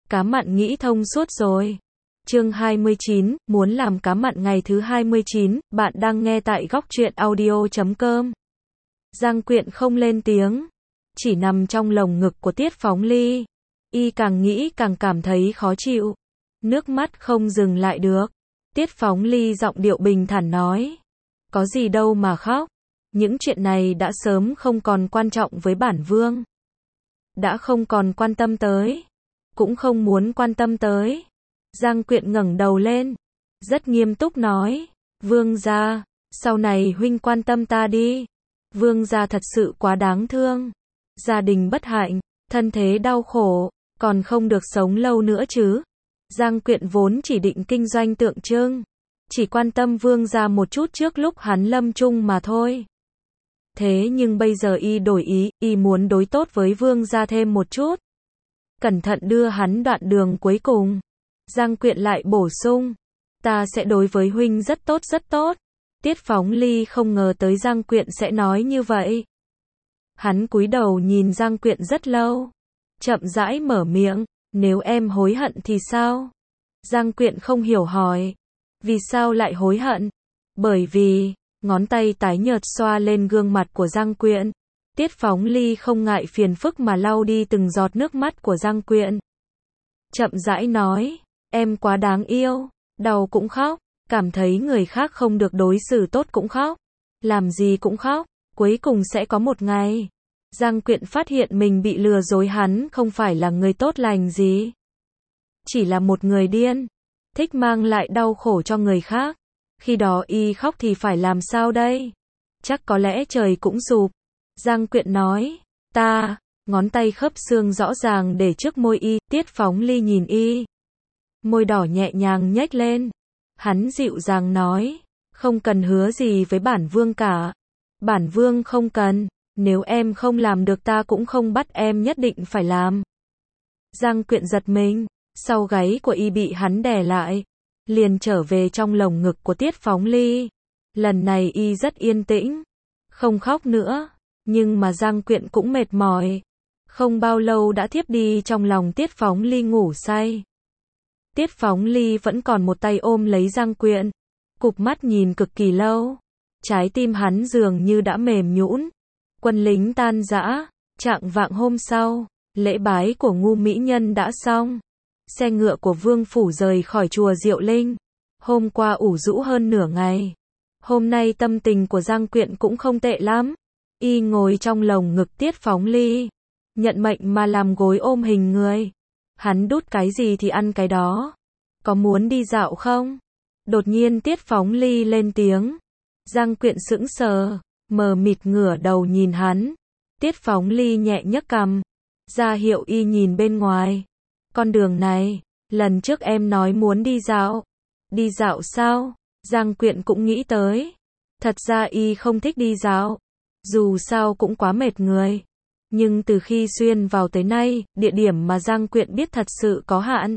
Cá mặn nghĩ thông suốt rồi. Chương 29, muốn làm cá mặn ngày thứ 29, bạn đang nghe tại góc truyện audio.com. Giang Quyện không lên tiếng, chỉ nằm trong lồng ngực của Tiết Phóng Ly. Y càng nghĩ càng cảm thấy khó chịu, nước mắt không dừng lại được. Tiết Phóng Ly giọng điệu bình thản nói, có gì đâu mà khóc, những chuyện này đã sớm không còn quan trọng với bản vương. Đã không còn quan tâm tới, cũng không muốn quan tâm tới. Giang Quyện ngẩng đầu lên, rất nghiêm túc nói, vương gia, sau này huynh quan tâm ta đi. Vương gia thật sự quá đáng thương. Gia đình bất hạnh, thân thế đau khổ, còn không được sống lâu nữa chứ. Giang Quyện vốn chỉ định kinh doanh tượng trưng, chỉ quan tâm vương gia một chút trước lúc hắn lâm chung mà thôi. Thế nhưng bây giờ y đổi ý, y muốn đối tốt với vương gia thêm một chút. Cẩn thận đưa hắn đoạn đường cuối cùng. Giang Quyện lại bổ sung, ta sẽ đối với huynh rất tốt rất tốt. Tiết Phóng Ly không ngờ tới Giang Quyện sẽ nói như vậy. Hắn cúi đầu nhìn Giang Quyện rất lâu, chậm rãi mở miệng, nếu em hối hận thì sao? Giang Quyện không hiểu hỏi, vì sao lại hối hận? Bởi vì, ngón tay tái nhợt xoa lên gương mặt của Giang Quyện. Tiết Phóng Ly không ngại phiền phức mà lau đi từng giọt nước mắt của Giang Quyện. Chậm rãi nói, em quá đáng yêu, đau cũng khóc, cảm thấy người khác không được đối xử tốt cũng khóc, làm gì cũng khóc, cuối cùng sẽ có một ngày. Giang Quyện phát hiện mình bị lừa dối, hắn không phải là người tốt lành gì. Chỉ là một người điên, thích mang lại đau khổ cho người khác. Khi đó y khóc thì phải làm sao đây? Chắc có lẽ trời cũng sụp. Giang Quyện nói, ta, ngón tay khớp xương rõ ràng để trước môi y. Tiết Phóng Ly nhìn y, môi đỏ nhẹ nhàng nhếch lên. Hắn dịu dàng nói, không cần hứa gì với bản vương cả. Bản vương không cần, nếu em không làm được ta cũng không bắt em nhất định phải làm. Giang Quyện giật mình, sau gáy của y bị hắn đè lại, liền trở về trong lồng ngực của Tiết Phóng Ly. Lần này y rất yên tĩnh, không khóc nữa, nhưng mà Giang Quyện cũng mệt mỏi. Không bao lâu đã thiếp đi trong lòng Tiết Phóng Ly ngủ say. Tiết Phóng Ly vẫn còn một tay ôm lấy Giang Quyện, cụp mắt nhìn cực kỳ lâu. Trái tim hắn dường như đã mềm nhũn. Quân lính tan rã, chạng vạng hôm sau, lễ bái của Ngu mỹ nhân đã xong. Xe ngựa của vương phủ rời khỏi chùa Diệu Linh. Hôm qua ủ rũ hơn nửa ngày. Hôm nay tâm tình của Giang Quyện cũng không tệ lắm. Y ngồi trong lồng ngực Tiết Phóng Ly, nhận mệnh mà làm gối ôm hình người. Hắn đút cái gì thì ăn cái đó. Có muốn đi dạo không? Đột nhiên Tiết Phóng Ly lên tiếng. Giang Quyện sững sờ, mờ mịt ngửa đầu nhìn hắn. Tiết Phóng Ly nhẹ nhấc cằm, ra hiệu y nhìn bên ngoài. Con đường này, lần trước em nói muốn đi dạo. Đi dạo sao? Giang Quyện cũng nghĩ tới. Thật ra y không thích đi dạo, dù sao cũng quá mệt người. Nhưng từ khi xuyên vào tới nay, địa điểm mà Giang Quyện biết thật sự có hạn.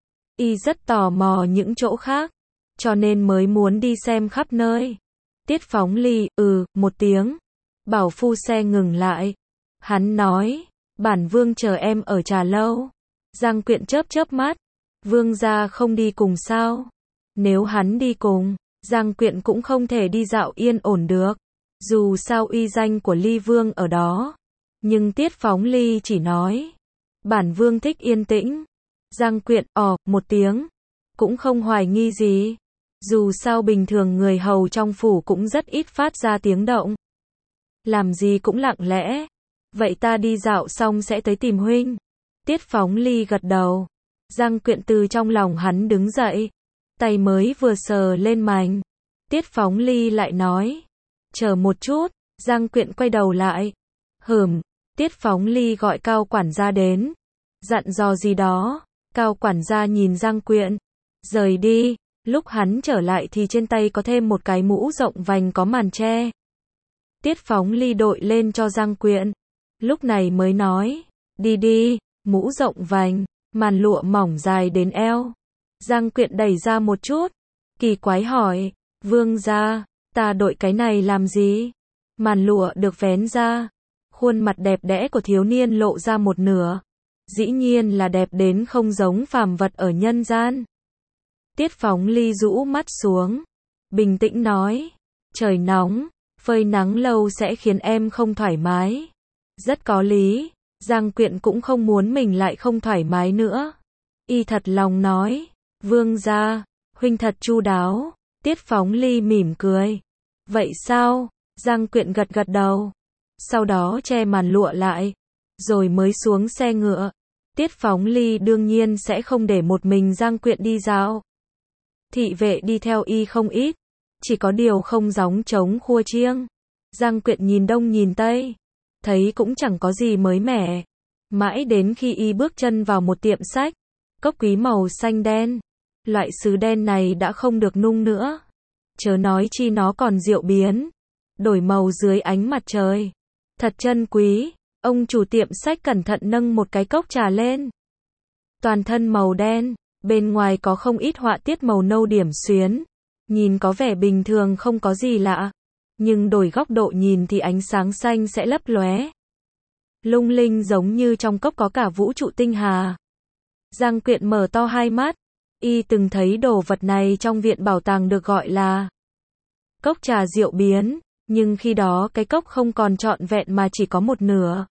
Y rất tò mò những chỗ khác, cho nên mới muốn đi xem khắp nơi. Tiết Phóng Ly, một tiếng. Bảo phu xe ngừng lại. Hắn nói, bản vương chờ em ở trà lâu. Giang Quyện chớp chớp mắt. Vương gia không đi cùng sao? Nếu hắn đi cùng, Giang Quyện cũng không thể đi dạo yên ổn được. Dù sao uy danh của Ly Vương ở đó. Nhưng Tiết Phóng Ly chỉ nói, bản vương thích yên tĩnh. Giang Quyện, một tiếng. Cũng không hoài nghi gì. Dù sao bình thường người hầu trong phủ cũng rất ít phát ra tiếng động. Làm gì cũng lặng lẽ. Vậy ta đi dạo xong sẽ tới tìm huynh. Tiết Phóng Ly gật đầu. Giang Quyện từ trong lòng hắn đứng dậy. Tay mới vừa sờ lên mành. Tiết Phóng Ly lại nói, chờ một chút. Giang Quyện quay đầu lại. Tiết Phóng Ly gọi Cao quản gia đến, dặn dò gì đó. Cao quản gia nhìn Giang Quyện, rời đi. Lúc hắn trở lại thì trên tay có thêm một cái mũ rộng vành có màn che. Tiết Phóng Ly đội lên cho Giang Quyện, lúc này mới nói, đi đi. Mũ rộng vành, màn lụa mỏng dài đến eo. Giang Quyện đẩy ra một chút, kỳ quái hỏi, vương gia, ta đội cái này làm gì? Màn lụa được vén ra, khuôn mặt đẹp đẽ của thiếu niên lộ ra một nửa. dĩ nhiên là đẹp đến không giống phàm vật ở nhân gian. Tiết Phóng Ly rũ mắt xuống, bình tĩnh nói, trời nóng, phơi nắng lâu sẽ khiến em không thoải mái. Rất có lý, Giang Quyện cũng không muốn mình lại không thoải mái nữa. Y thật lòng nói, vương gia, huynh thật chu đáo. Tiết Phóng Ly mỉm cười. Vậy sao? Giang Quyện gật gật đầu. Sau đó che màn lụa lại, rồi mới xuống xe ngựa. Tiết Phóng Ly đương nhiên sẽ không để một mình Giang Quyện đi dạo. Thị vệ đi theo y không ít, chỉ có điều không gióng trống khua chiêng. Giang Quyện nhìn đông nhìn tây, thấy cũng chẳng có gì mới mẻ. Mãi đến khi y bước chân vào một tiệm sách, cốc quý màu xanh đen. Loại sứ đen này đã không được nung nữa. Chớ nói chi nó còn rượu biến, đổi màu dưới ánh mặt trời. Thật chân quý. Ông chủ tiệm sách cẩn thận nâng một cái cốc trà lên. Toàn thân màu đen, bên ngoài có không ít họa tiết màu nâu điểm xuyến. Nhìn có vẻ bình thường không có gì lạ. Nhưng đổi góc độ nhìn thì ánh sáng xanh sẽ lấp lóe. Lung linh giống như trong cốc có cả vũ trụ tinh hà. Giang Quyện mở to hai mắt. Y từng thấy đồ vật này trong viện bảo tàng được gọi là cốc trà rượu biến, nhưng khi đó cái cốc không còn trọn vẹn mà chỉ có một nửa.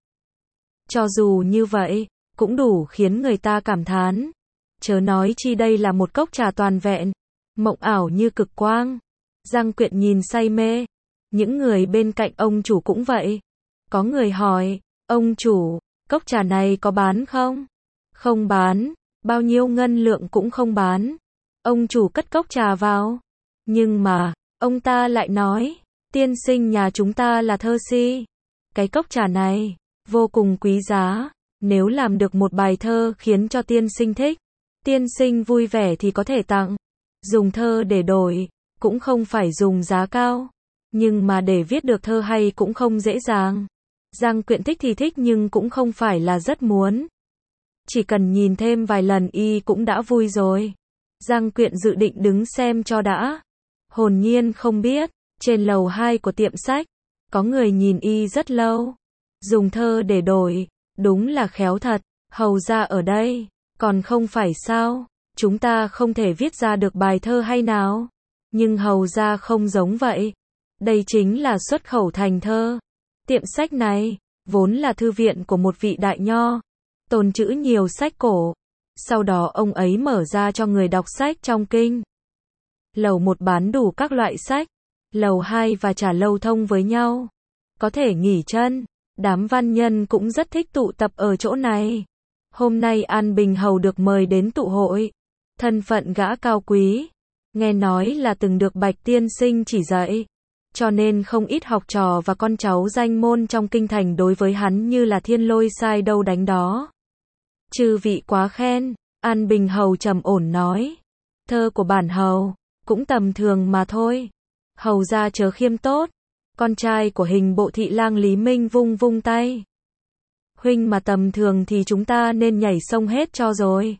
Cho dù như vậy, cũng đủ khiến người ta cảm thán. Chớ nói chi đây là một cốc trà toàn vẹn, mộng ảo như cực quang. Giang Quyện nhìn say mê. Những người bên cạnh ông chủ cũng vậy. Có người hỏi, ông chủ, cốc trà này có bán không? Không bán. Bao nhiêu ngân lượng cũng không bán. Ông chủ cất cốc trà vào. Nhưng mà, ông ta lại nói, tiên sinh nhà chúng ta là thơ si. Cái cốc trà này, vô cùng quý giá. Nếu làm được một bài thơ khiến cho tiên sinh thích, tiên sinh vui vẻ thì có thể tặng. Dùng thơ để đổi, cũng không phải dùng giá cao. Nhưng mà để viết được thơ hay cũng không dễ dàng. Giang Quyện thích thì thích nhưng cũng không phải là rất muốn. Chỉ cần nhìn thêm vài lần y cũng đã vui rồi. Giang Quyện dự định đứng xem cho đã. Hồn nhiên không biết, trên lầu 2 của tiệm sách, có người nhìn y rất lâu. Dùng thơ để đổi, đúng là khéo thật. Hầu ra ở đây, còn không phải sao, chúng ta không thể viết ra được bài thơ hay nào. Nhưng hầu ra không giống vậy. Đây chính là xuất khẩu thành thơ. Tiệm sách này, vốn là thư viện của một vị đại nho. Tồn trữ nhiều sách cổ. Sau đó ông ấy mở ra cho người đọc sách trong kinh. Lầu 1 bán đủ các loại sách. Lầu 2 và trà lâu thông với nhau. Có thể nghỉ chân. Đám văn nhân cũng rất thích tụ tập ở chỗ này. Hôm nay An Bình Hầu được mời đến tụ hội. Thân phận gã cao quý. Nghe nói là từng được Bạch Tiên Sinh chỉ dạy. Cho nên không ít học trò và con cháu danh môn trong kinh thành đối với hắn như là thiên lôi sai đâu đánh đó. Chư vị quá khen, An Bình Hầu trầm ổn nói. Thơ của bản hầu, cũng tầm thường mà thôi. Hầu ra chớ khiêm tốt. Con trai của Hình Bộ thị lang Lý Minh vung vung tay. Huynh mà tầm thường thì chúng ta nên nhảy sông hết cho rồi.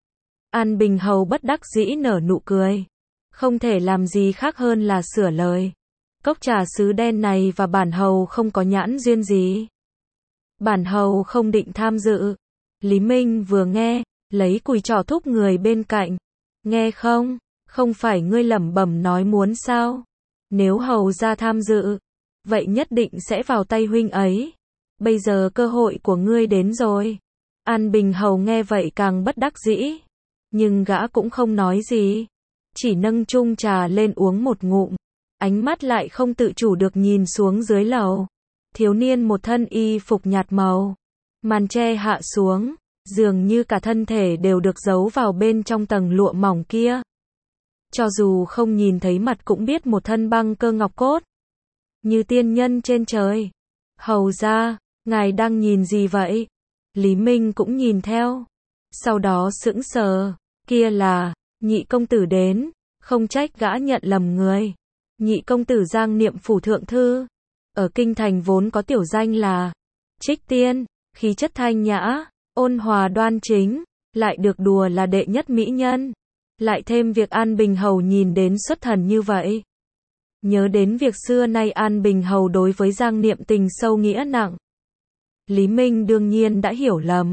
An Bình Hầu bất đắc dĩ nở nụ cười. Không thể làm gì khác hơn là sửa lời. Cốc trà sứ đen này và bản hầu không có nhãn duyên gì. Bản hầu không định tham dự. Lý Minh vừa nghe, lấy cùi trỏ thúc người bên cạnh. Nghe không? Không phải ngươi lẩm bẩm nói muốn sao? Nếu hầu ra tham dự, vậy nhất định sẽ vào tay huynh ấy. Bây giờ cơ hội của ngươi đến rồi. An Bình Hầu nghe vậy càng bất đắc dĩ. Nhưng gã cũng không nói gì. Chỉ nâng chung trà lên uống một ngụm. Ánh mắt lại không tự chủ được nhìn xuống dưới lầu. Thiếu niên một thân y phục nhạt màu. Màn che hạ xuống. Dường như cả thân thể đều được giấu vào bên trong tầng lụa mỏng kia. Cho dù không nhìn thấy mặt cũng biết một thân băng cơ ngọc cốt. Như tiên nhân trên trời. Hầu ra, ngài đang nhìn gì vậy? Lý Minh cũng nhìn theo. Sau đó sững sờ. Kia là, nhị công tử đến. Không trách gã nhận lầm người. Nhị công tử Giang Niệm phủ thượng thư. Ở kinh thành vốn có tiểu danh là Trích Tiên, khí chất thanh nhã, ôn hòa đoan chính, lại được đùa là đệ nhất mỹ nhân. Lại thêm việc An Bình Hầu nhìn đến xuất thần như vậy. Nhớ đến việc xưa nay An Bình Hầu đối với Giang Niệm tình sâu nghĩa nặng. Lý Minh đương nhiên đã hiểu lầm.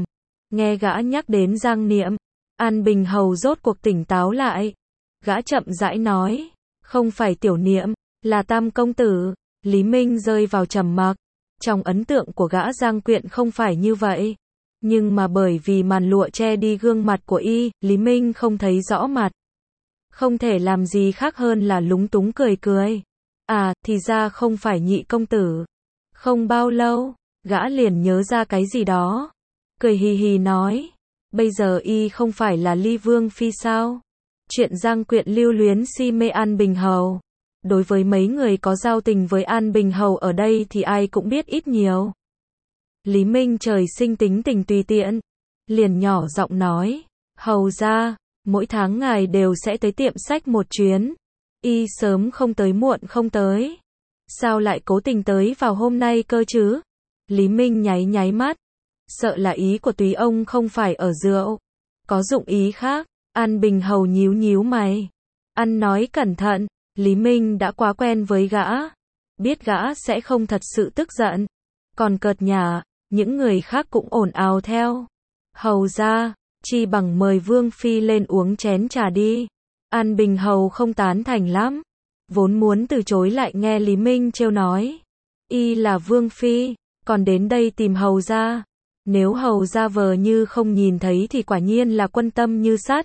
Nghe gã nhắc đến Giang Niệm, An Bình Hầu rốt cuộc tỉnh táo lại. Gã chậm rãi nói, không phải Tiểu Niệm, là Tam công tử. Lý Minh rơi vào trầm mặc. Trong ấn tượng của gã Giang Quyện không phải như vậy. Nhưng mà bởi vì màn lụa che đi gương mặt của y, Lý Minh không thấy rõ mặt. Không thể làm gì khác hơn là lúng túng cười cười. À, thì ra không phải Nhị công tử. Không bao lâu, gã liền nhớ ra cái gì đó. Cười hì hì nói, bây giờ y không phải là Ly Vương Phi sao? Chuyện Giang Quyện lưu luyến si mê An Bình Hầu. Đối với mấy người có giao tình với An Bình Hầu ở đây thì ai cũng biết ít nhiều. Lý Minh trời sinh tính tình tùy tiện, liền nhỏ giọng nói, hầu ra, mỗi tháng ngài đều sẽ tới tiệm sách một chuyến. Y sớm không tới muộn không tới. Sao lại cố tình tới vào hôm nay cơ chứ? Lý Minh nháy nháy mắt. Sợ là ý của Túy ông không phải ở rượu. Có dụng ý khác. An Bình Hầu nhíu nhíu mày. Ăn nói cẩn thận. Lý Minh đã quá quen với gã. Biết gã sẽ không thật sự tức giận. Còn cợt nhả, những người khác cũng ồn ào theo. Hầu ra, chi bằng mời Vương Phi lên uống chén trà đi. An Bình Hầu không tán thành lắm. Vốn muốn từ chối lại nghe Lý Minh trêu nói. Y là Vương Phi, còn đến đây tìm hầu ra. Nếu hầu ra vờ như không nhìn thấy thì quả nhiên là quân tâm như sắt.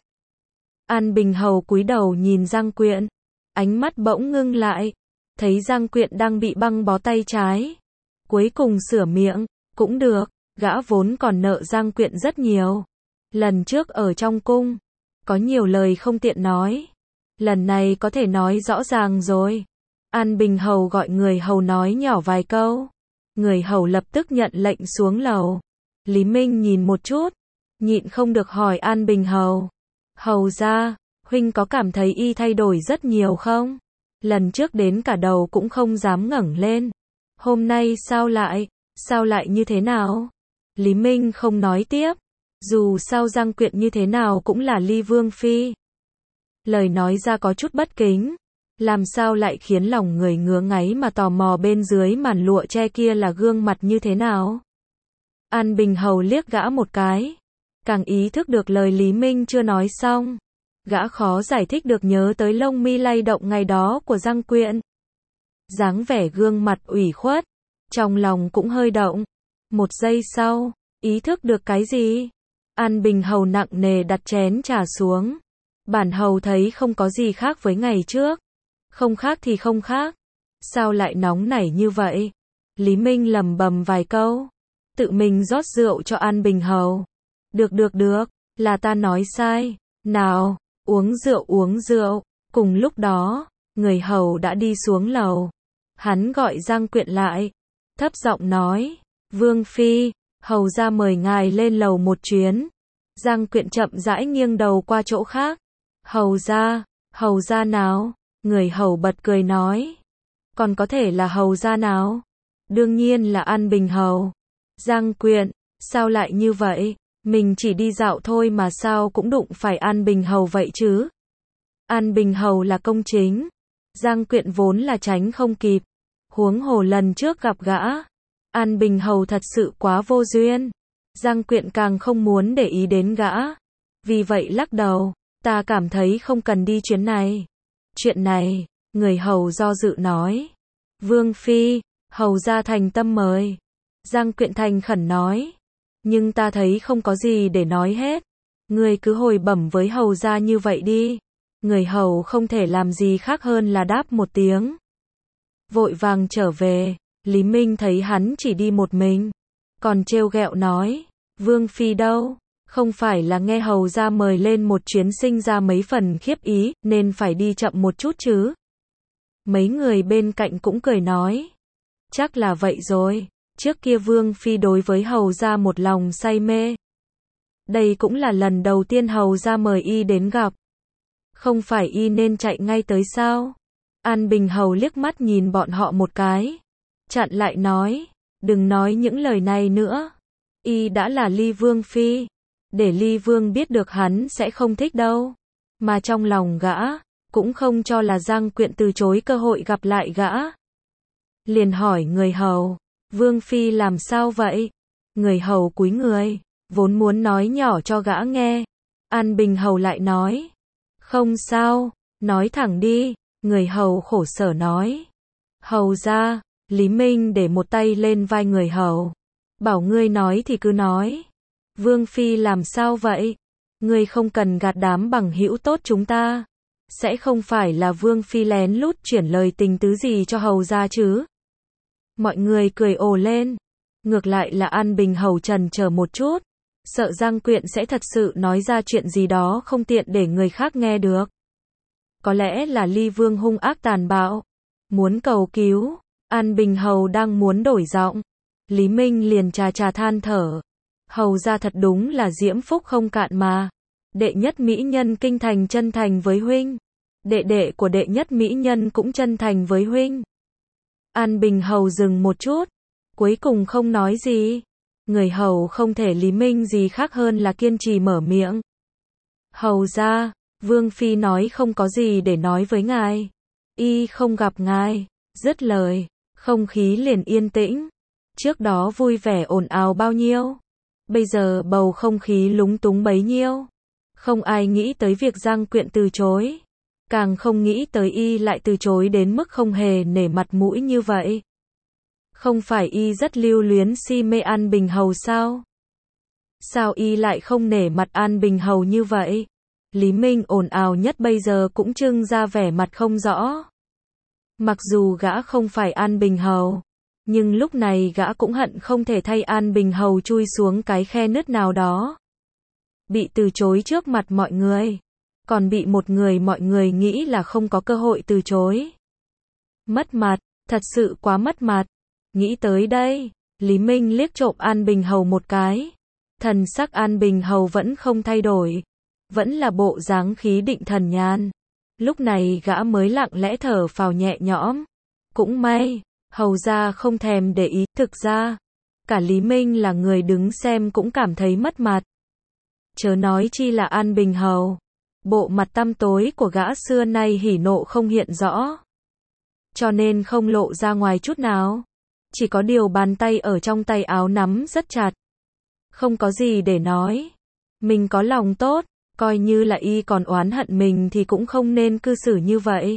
An Bình Hầu cúi đầu nhìn Giang Quyện. Ánh mắt bỗng ngưng lại. Thấy Giang Quyện đang bị băng bó tay trái. Cuối cùng sửa miệng. Cũng được, gã vốn còn nợ Giang Quyện rất nhiều. Lần trước ở trong cung, có nhiều lời không tiện nói. Lần này có thể nói rõ ràng rồi. An Bình Hầu gọi người hầu nói nhỏ vài câu. Người hầu lập tức nhận lệnh xuống lầu. Lý Minh nhìn một chút, nhịn không được hỏi An Bình Hầu. Hầu ra, huynh có cảm thấy y thay đổi rất nhiều không? Lần trước đến cả đầu cũng không dám ngẩng lên. Hôm nay sao lại như thế nào? Lý Minh không nói tiếp. Dù sao Giang Quyện như thế nào cũng là Ly Vương Phi. Lời nói ra có chút bất kính. Làm sao lại khiến lòng người ngứa ngáy mà tò mò bên dưới màn lụa che kia là gương mặt như thế nào? An Bình Hầu liếc gã một cái. Càng ý thức được lời Lý Minh chưa nói xong. Gã khó giải thích được nhớ tới lông mi lay động ngày đó của Giang Quyện. Dáng vẻ gương mặt ủy khuất. Trong lòng cũng hơi động. Một giây sau, ý thức được cái gì? An Bình Hầu nặng nề đặt chén trà xuống. Bản hầu thấy không có gì khác với ngày trước. Không khác thì không khác. Sao lại nóng nảy như vậy? Lý Minh lẩm bẩm vài câu. Tự mình rót rượu cho An Bình Hầu. Được, là ta nói sai. Nào, uống rượu. Cùng lúc đó, người hầu đã đi xuống lầu. Hắn gọi Giang Quyện lại. Thấp giọng nói, Vương Phi, hầu ra mời ngài lên lầu một chuyến. Giang Quyện chậm rãi nghiêng đầu qua chỗ khác. Hầu ra nào? Người hầu bật cười nói. Còn có thể là hầu ra nào? Đương nhiên là An Bình Hầu. Giang Quyện, sao lại như vậy? Mình chỉ đi dạo thôi mà sao cũng đụng phải An Bình Hầu vậy chứ? An Bình Hầu là công chính. Giang Quyện vốn là tránh không kịp. Huống hồ lần trước gặp gã. An Bình Hầu thật sự quá vô duyên. Giang Quyện càng không muốn để ý đến gã. Vì vậy lắc đầu, ta cảm thấy không cần đi chuyến này. Chuyện này, người hầu do dự nói. Vương Phi, hầu ra thành tâm mời. Giang Quyện thành khẩn nói. Nhưng ta thấy không có gì để nói hết. Người cứ hồi bẩm với hầu ra như vậy đi. Người hầu không thể làm gì khác hơn là đáp một tiếng. Vội vàng trở về, Lý Minh thấy hắn chỉ đi một mình. Còn trêu ghẹo nói, Vương Phi đâu? Không phải là nghe hầu ra mời lên một chuyến sinh ra mấy phần khiếp ý, nên phải đi chậm một chút chứ? Mấy người bên cạnh cũng cười nói. Chắc là vậy rồi, trước kia Vương Phi đối với hầu ra một lòng say mê. Đây cũng là lần đầu tiên hầu ra mời y đến gặp. Không phải y nên chạy ngay tới sao? An Bình Hầu liếc mắt nhìn bọn họ một cái. Chặn lại nói, đừng nói những lời này nữa. Y đã là Ly Vương Phi. Để Ly Vương biết được hắn sẽ không thích đâu. Mà trong lòng gã, cũng không cho là Giang Quyện từ chối cơ hội gặp lại gã. Liền hỏi người hầu, Vương Phi làm sao vậy? Người hầu cúi người, Vốn muốn nói nhỏ cho gã nghe. An Bình Hầu lại nói. Không sao, nói thẳng đi, người hầu khổ sở nói. Hầu ra, Lý Minh để một tay lên vai người hầu. Bảo ngươi nói thì cứ nói. Vương Phi làm sao vậy? Ngươi không cần gạt đám bằng hữu tốt chúng ta. Sẽ không phải là Vương Phi lén lút chuyển lời tình tứ gì cho hầu ra chứ? Mọi người cười ồ lên. Ngược lại là An Bình Hầu trần chờ một chút. Sợ Giang Quyện sẽ thật sự nói ra chuyện gì đó không tiện để người khác nghe được. Có lẽ là Ly Vương hung ác tàn bạo. Muốn cầu cứu. An Bình Hầu đang muốn đổi giọng. Lý Minh liền chà chà than thở. Hầu ra thật đúng là diễm phúc không cạn mà. Đệ nhất mỹ nhân kinh thành chân thành với huynh. Đệ đệ của đệ nhất mỹ nhân cũng chân thành với huynh. An Bình Hầu dừng một chút. Cuối cùng không nói gì. Người hầu không thể Lý Minh gì khác hơn là kiên trì mở miệng. Hầu ra, Vương Phi nói không có gì để nói với ngài. Y không gặp ngài. Dứt lời, không khí liền yên tĩnh. Trước đó vui vẻ ồn ào bao nhiêu. Bây giờ bầu không khí lúng túng bấy nhiêu. Không ai nghĩ tới việc Giang Quyện từ chối. Càng không nghĩ tới y lại từ chối đến mức không hề nể mặt mũi như vậy. Không phải y rất lưu luyến si mê An Bình Hầu sao? Sao y lại không nể mặt An Bình Hầu như vậy? Lý Minh ồn ào nhất bây giờ cũng trưng ra vẻ mặt không rõ. Mặc dù gã không phải An Bình Hầu, nhưng lúc này gã cũng hận không thể thay An Bình Hầu chui xuống cái khe nứt nào đó. Bị từ chối trước mặt mọi người, còn bị một người mọi người nghĩ là không có cơ hội từ chối. Mất mặt, thật sự quá mất mặt. Nghĩ tới đây, Lý Minh liếc trộm An Bình Hầu một cái. Thần sắc An Bình Hầu vẫn không thay đổi, vẫn là bộ dáng khí định thần nhàn. Lúc này gã mới lặng lẽ thở phào nhẹ nhõm. Cũng may, hầu ra không thèm để ý, thực ra, cả Lý Minh là người đứng xem cũng cảm thấy mất mặt. Chớ nói chi là An Bình Hầu. Bộ mặt tăm tối của gã xưa nay hỉ nộ không hiện rõ. Cho nên không lộ ra ngoài chút nào. Chỉ có điều bàn tay ở trong tay áo nắm rất chặt. Không có gì để nói. Mình có lòng tốt, coi như là y còn oán hận mình thì cũng không nên cư xử như vậy.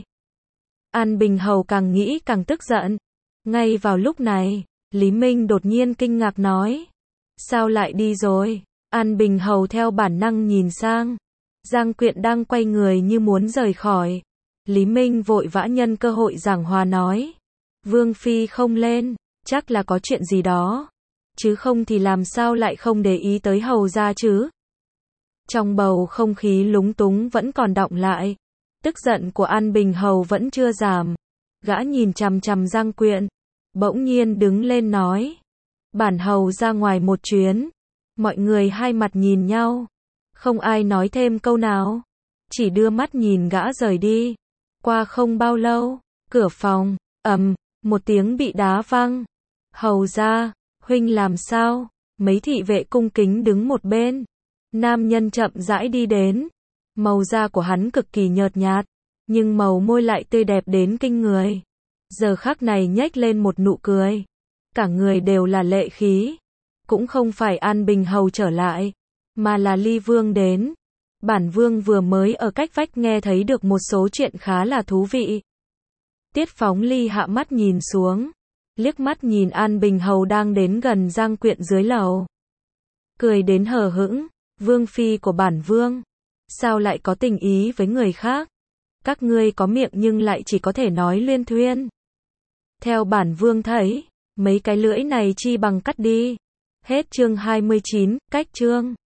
An Bình Hầu càng nghĩ càng tức giận. Ngay vào lúc này, Lý Minh đột nhiên kinh ngạc nói. Sao lại đi rồi? An Bình Hầu theo bản năng nhìn sang. Giang Quyện đang quay người như muốn rời khỏi. Lý Minh vội vã nhân cơ hội giảng hòa nói. Vương Phi không lên, chắc là có chuyện gì đó. Chứ không thì làm sao lại không để ý tới hầu ra chứ? Trong bầu không khí lúng túng vẫn còn đọng lại. Tức giận của An Bình Hầu vẫn chưa giảm. Gã nhìn chằm chằm Giang Quyện. Bỗng nhiên đứng lên nói. Bản hầu ra ngoài một chuyến. Mọi người hai mặt nhìn nhau. Không ai nói thêm câu nào. Chỉ đưa mắt nhìn gã rời đi. Qua không bao lâu, cửa phòng, một tiếng bị đá văng. Hầu ra, huynh làm sao? Mấy thị vệ cung kính đứng một bên. Nam nhân chậm rãi đi đến. Màu da của hắn cực kỳ nhợt nhạt, nhưng màu môi lại tươi đẹp đến kinh người. Giờ khắc này nhếch lên một nụ cười. Cả người đều là lệ khí. Cũng không phải An Bình Hầu trở lại, mà là Ly Vương đến. Bản Vương vừa mới ở cách vách nghe thấy được một số chuyện khá là thú vị. Tiết Phóng Ly hạ mắt nhìn xuống, liếc mắt nhìn An Bình Hầu đang đến gần Giang Quyện dưới lầu. Cười đến hờ hững, Vương Phi của bản Vương, sao lại có tình ý với người khác? Các ngươi có miệng nhưng lại chỉ có thể nói luyên thuyên. Theo bản Vương thấy, mấy cái lưỡi này chi bằng cắt đi. Hết chương 29, cách chương.